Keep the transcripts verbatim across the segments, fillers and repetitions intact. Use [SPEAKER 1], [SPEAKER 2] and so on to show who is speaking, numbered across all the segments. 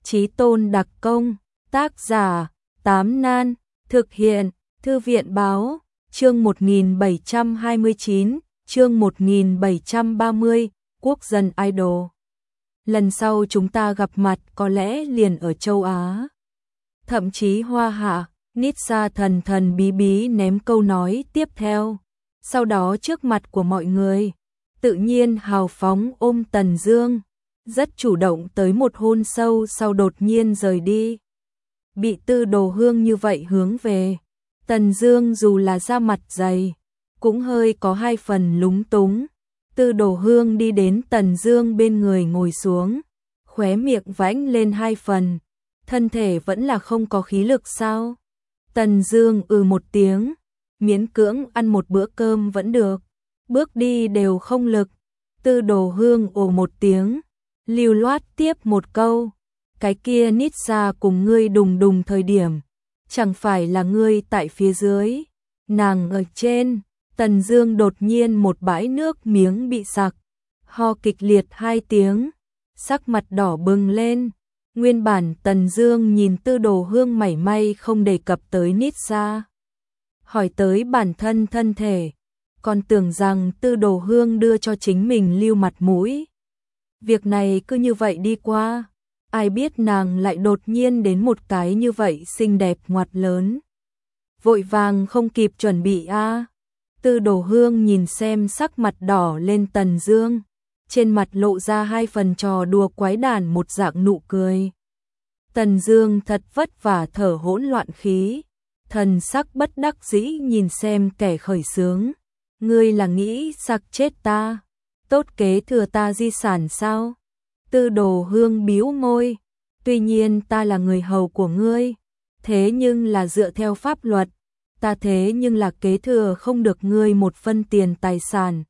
[SPEAKER 1] Chí tôn đặc công, tác giả, Tám Nan, thực hiện, Thư viện báo, chương một nghìn bảy trăm hai mươi chín, chương một nghìn bảy trăm ba mươi, Quốc dân idol. Lần sau chúng ta gặp mặt có lẽ liền ở châu Á. Thậm chí Hoa Hạ, Nitsa thần thần bí bí ném câu nói tiếp theo. Sau đó trước mặt của mọi người, tự nhiên hào phóng ôm Tần Dương, rất chủ động tới một hôn sâu sau đột nhiên rời đi. Bị Tư Đồ Hương như vậy hướng về, Tần Dương dù là da mặt dày, cũng hơi có hai phần lúng túng. Tư Đồ Hương đi đến Tần Dương bên người ngồi xuống, khóe miệng vãnh lên hai phần, thân thể vẫn là không có khí lực sao? Tần Dương ừ một tiếng, miễn cưỡng ăn một bữa cơm vẫn được, bước đi đều không lực. Tư Đồ Hương ồ một tiếng, lưu loát tiếp một câu, cái kia Nitsa cùng ngươi đùng đùng thời điểm, chẳng phải là ngươi tại phía dưới, nàng ở trên. Tần Dương đột nhiên một bãi nước miếng bị sặc, ho kịch liệt hai tiếng, sắc mặt đỏ bừng lên. Nguyên bản Tần Dương nhìn Tư Đồ Hương mảy may không đề cập tới Nitsa, hỏi tới bản thân thân thể, còn tưởng rằng Tư Đồ Hương đưa cho chính mình lưu mặt mũi. Việc này cứ như vậy đi qua, ai biết nàng lại đột nhiên đến một cái như vậy xinh đẹp ngoặt lớn. Vội vàng không kịp chuẩn bị a. À. Tư Đồ Hương nhìn xem sắc mặt đỏ lên Tần Dương, trên mặt lộ ra hai phần trò đùa quái đản một dạng nụ cười. Tần Dương thật vất vả thở hỗn loạn khí, thần sắc bất đắc dĩ nhìn xem kẻ khởi xướng. Ngươi là nghĩ sặc chết ta, tốt kế thừa ta di sản sao? Tư Đồ Hương bĩu môi, tuy nhiên ta là người hầu của ngươi, thế nhưng là dựa theo pháp luật, ta thế nhưng là kế thừa không được ngươi một phân tiền tài sản.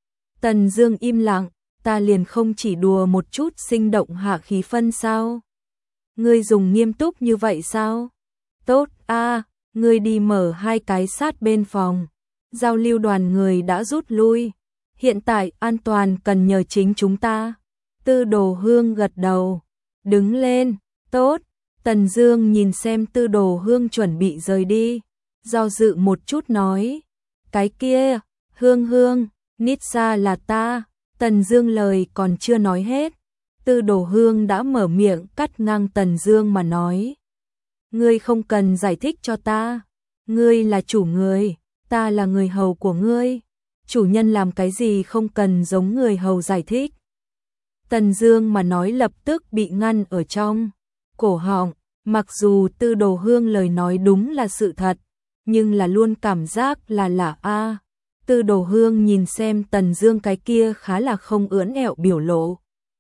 [SPEAKER 1] Tần Dương im lặng, ta liền không chỉ đùa một chút sinh động hạ khí phân sao? Ngươi dùng nghiêm túc như vậy sao? Tốt a, à, ngươi đi mở hai cái sát bên phòng. Giao lưu đoàn người đã rút lui, hiện tại an toàn cần nhờ chính chúng ta. Tư Đồ Hương gật đầu, đứng lên, tốt. Tần Dương nhìn xem Tư Đồ Hương chuẩn bị rời đi, do dự một chút nói, cái kia, Hương Hương, Nitsa là ta. Tần Dương lời còn chưa nói hết, Tư Đồ Hương đã mở miệng cắt ngang Tần Dương mà nói, ngươi không cần giải thích cho ta, ngươi là chủ người, ta là người hầu của ngươi, chủ nhân làm cái gì không cần giống người hầu giải thích. Tần Dương mà nói lập tức bị ngăn ở trong cổ họng, mặc dù Tư Đồ Hương lời nói đúng là sự thật, nhưng là luôn cảm giác là lạ a. À. Tư Đồ Hương nhìn xem Tần Dương cái kia khá là không ưỡn ẹo biểu lộ,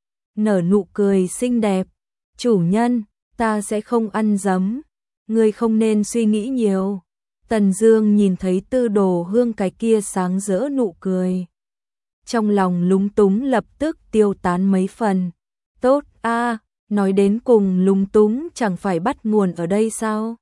[SPEAKER 1] nở nụ cười xinh đẹp, chủ nhân, ta sẽ không ăn giấm, ngươi không nên suy nghĩ nhiều. Tần Dương nhìn thấy Tư Đồ Hương cái kia sáng rỡ nụ cười, trong lòng lúng túng lập tức tiêu tán mấy phần. Tốt a, à, nói đến cùng lúng túng chẳng phải bắt nguồn ở đây sao?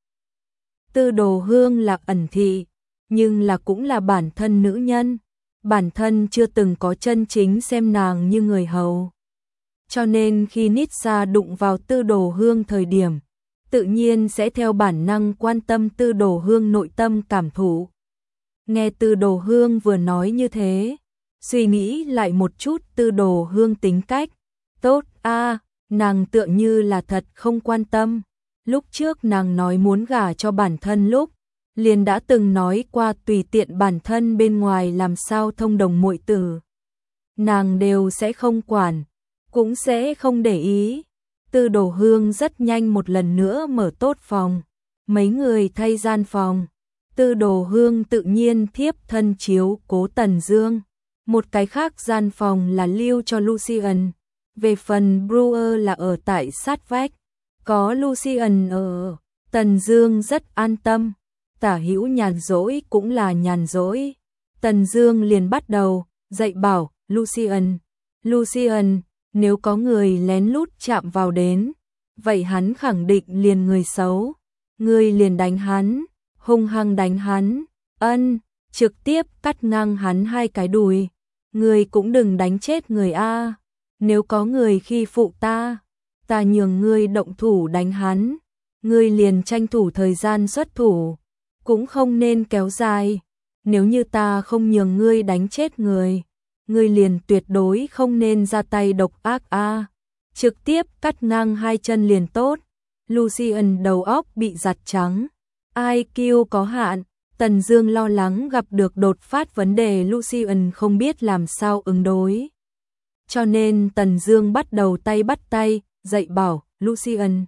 [SPEAKER 1] Tư Đồ Hương là ẩn thị, nhưng là cũng là bản thân nữ nhân, bản thân chưa từng có chân chính xem nàng như người hầu. Cho nên khi Nitsa đụng vào Tư Đồ Hương thời điểm, tự nhiên sẽ theo bản năng quan tâm Tư Đồ Hương nội tâm cảm thụ. Nghe Tư Đồ Hương vừa nói như thế, suy nghĩ lại một chút Tư Đồ Hương tính cách, tốt a, à, nàng tựa như là thật không quan tâm. Lúc trước nàng nói muốn gả cho bản thân lúc, liền đã từng nói qua tùy tiện bản thân bên ngoài làm sao thông đồng muội tử, nàng đều sẽ không quản, cũng sẽ không để ý. Tư Đồ Hương rất nhanh một lần nữa mở tốt phòng, mấy người thay gian phòng. Tư Đồ Hương tự nhiên thiếp thân chiếu cố Tần Dương, một cái khác gian phòng là lưu cho Lucian, về phần Brewer là ở tại sát vách, có Lucian ở, Tần Dương rất an tâm, tả hữu nhàn rỗi cũng là nhàn rỗi. Tần Dương liền bắt đầu dạy bảo Lucian, Lucian, nếu có người lén lút chạm vào đến, vậy hắn khẳng định liền người xấu, ngươi liền đánh hắn, hung hăng đánh hắn, ân, trực tiếp cắt ngang hắn hai cái đùi, ngươi cũng đừng đánh chết người a. Nếu có người khi phụ ta, ta nhường ngươi động thủ đánh hắn, ngươi liền tranh thủ thời gian xuất thủ, cũng không nên kéo dài, nếu như ta không nhường ngươi đánh chết người, ngươi liền tuyệt đối không nên ra tay độc ác a, trực tiếp cắt ngang hai chân liền tốt. Lucian đầu óc bị giặt trắng, i kiu có hạn, Tần Dương lo lắng gặp được đột phát vấn đề Lucian không biết làm sao ứng đối. Cho nên Tần Dương bắt đầu tay bắt tay, dạy bảo, Lucian.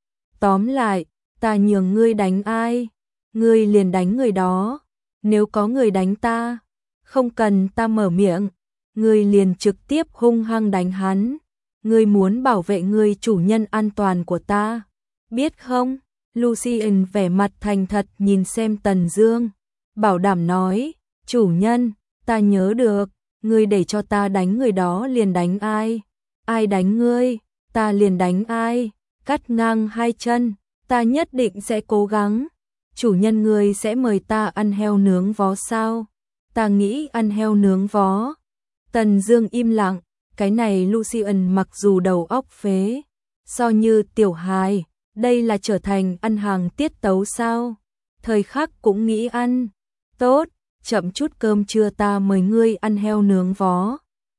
[SPEAKER 1] Tóm lại, ta nhường ngươi đánh ai, ngươi liền đánh người đó, nếu có người đánh ta, không cần ta mở miệng, ngươi liền trực tiếp hung hăng đánh hắn, ngươi muốn bảo vệ ngươi chủ nhân an toàn của ta, biết không? Lucian vẻ mặt thành thật nhìn xem Tần Dương, bảo đảm nói, chủ nhân, ta nhớ được, ngươi để cho ta đánh người đó liền đánh ai, ai đánh ngươi, ta liền đánh ai, cắt ngang hai chân, ta nhất định sẽ cố gắng. Chủ nhân ngươi sẽ mời ta ăn heo nướng vó sao? Ta nghĩ ăn heo nướng vó. Tần Dương im lặng, cái này Lucian mặc dù đầu óc phế, so như tiểu hài, đây là trở thành ăn hàng tiết tấu sao? Thời khắc cũng nghĩ ăn. Tốt, chậm chút cơm trưa ta mời ngươi ăn heo nướng vó.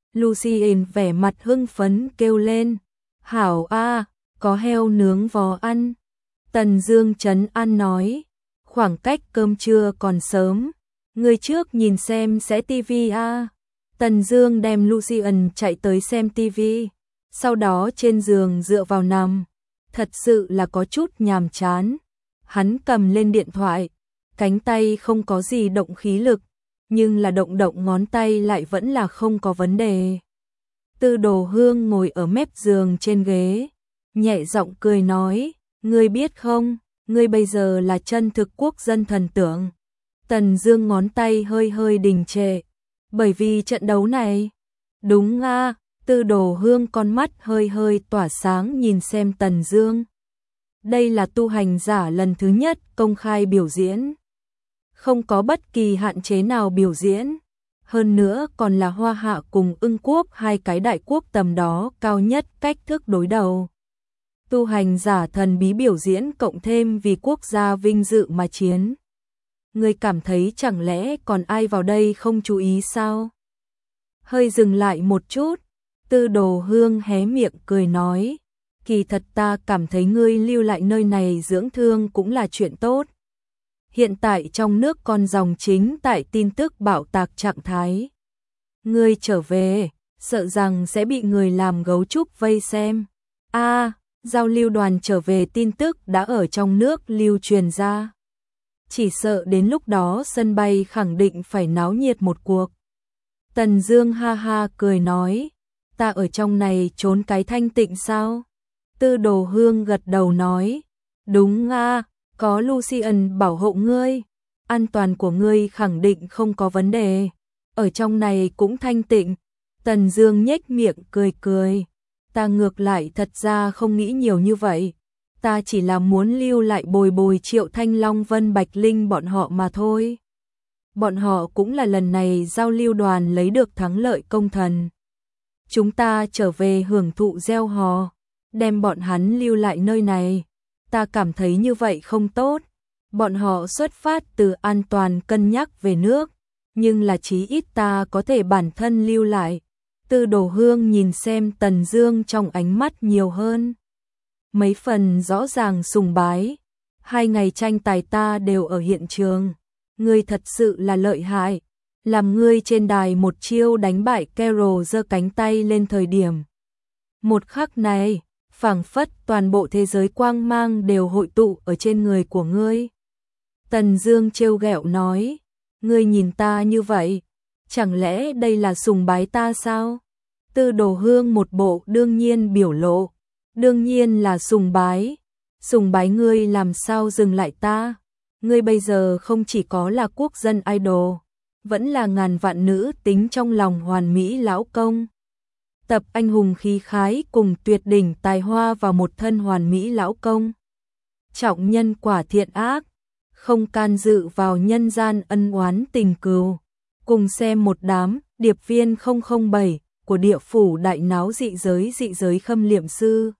[SPEAKER 1] Lucian vẻ mặt hưng phấn kêu lên, hảo a, có heo nướng vó ăn. Tần Dương trấn an nói, khoảng cách cơm trưa còn sớm, ngươi trước nhìn xem sẽ tivi a. Tần Dương đem Lucian chạy tới xem tivi, sau đó trên giường dựa vào nằm, thật sự là có chút nhàm chán. Hắn cầm lên điện thoại, cánh tay không có gì động khí lực, nhưng là động động ngón tay lại vẫn là không có vấn đề. Tư Đồ Hương ngồi ở mép giường trên ghế, nhẹ giọng cười nói, ngươi biết không, ngươi bây giờ là chân thực quốc dân thần tượng. Tần Dương ngón tay hơi hơi đình trệ, bởi vì trận đấu này. Đúng a, Tư Đồ Hương con mắt hơi hơi tỏa sáng nhìn xem Tần Dương. Đây là tu hành giả lần thứ nhất công khai biểu diễn, không có bất kỳ hạn chế nào biểu diễn, hơn nữa còn là Hoa Hạ cùng Ưng quốc hai cái đại quốc tầm đó cao nhất cách thức đối đầu. Tu hành giả thần bí biểu diễn cộng thêm vì quốc gia vinh dự mà chiến. Ngươi cảm thấy chẳng lẽ còn ai vào đây không chú ý sao? Hơi dừng lại một chút, Tư Đồ Hương hé miệng cười nói, kỳ thật ta cảm thấy ngươi lưu lại nơi này dưỡng thương cũng là chuyện tốt. Hiện tại trong nước con dòng chính tại tin tức bạo tạc trạng thái. Ngươi trở về, sợ rằng sẽ bị người làm gấu trúc vây xem. A, giao lưu đoàn trở về tin tức đã ở trong nước lưu truyền ra. Chỉ sợ đến lúc đó sân bay khẳng định phải náo nhiệt một cuộc. Tần Dương ha ha cười nói, ta ở trong này trốn cái thanh tịnh sao? Tư Đồ Hương gật đầu nói, đúng a, có Lucian bảo hộ ngươi, an toàn của ngươi khẳng định không có vấn đề, ở trong này cũng thanh tịnh. Tần Dương nhếch miệng cười cười, ta ngược lại thật ra không nghĩ nhiều như vậy, ta chỉ là muốn lưu lại bồi bồi Triệu Thanh Long Vân Bạch Linh bọn họ mà thôi. Bọn họ cũng là lần này giao lưu đoàn lấy được thắng lợi công thần. Chúng ta trở về hưởng thụ gieo hò, đem bọn hắn lưu lại nơi này. Ta cảm thấy như vậy không tốt. Bọn họ xuất phát từ an toàn cân nhắc về nước, nhưng là chí ít ta có thể bản thân lưu lại. Tư Đồ Hương nhìn xem Tần Dương trong ánh mắt nhiều hơn mấy phần rõ ràng sùng bái. Hai ngày tranh tài ta đều ở hiện trường, ngươi thật sự là lợi hại, làm ngươi trên đài một chiêu đánh bại Carol giơ cánh tay lên thời điểm. Một khắc này, phảng phất toàn bộ thế giới quang mang đều hội tụ ở trên người của ngươi. Tần Dương trêu ghẹo nói, ngươi nhìn ta như vậy, chẳng lẽ đây là sùng bái ta sao? Tư Đồ Hương một bộ đương nhiên biểu lộ, đương nhiên là sùng bái. Sùng bái ngươi làm sao dừng lại ta? Ngươi bây giờ không chỉ có là quốc dân idol, vẫn là ngàn vạn nữ tính trong lòng hoàn mỹ lão công. Tập anh hùng khí khái cùng tuyệt đỉnh tài hoa vào một thân hoàn mỹ lão công. Trọng nhân quả thiện ác, không can dự vào nhân gian ân oán tình cừu. Cùng xem một đám điệp viên không không bảy của địa phủ đại náo dị giới dị giới khâm liệm sư.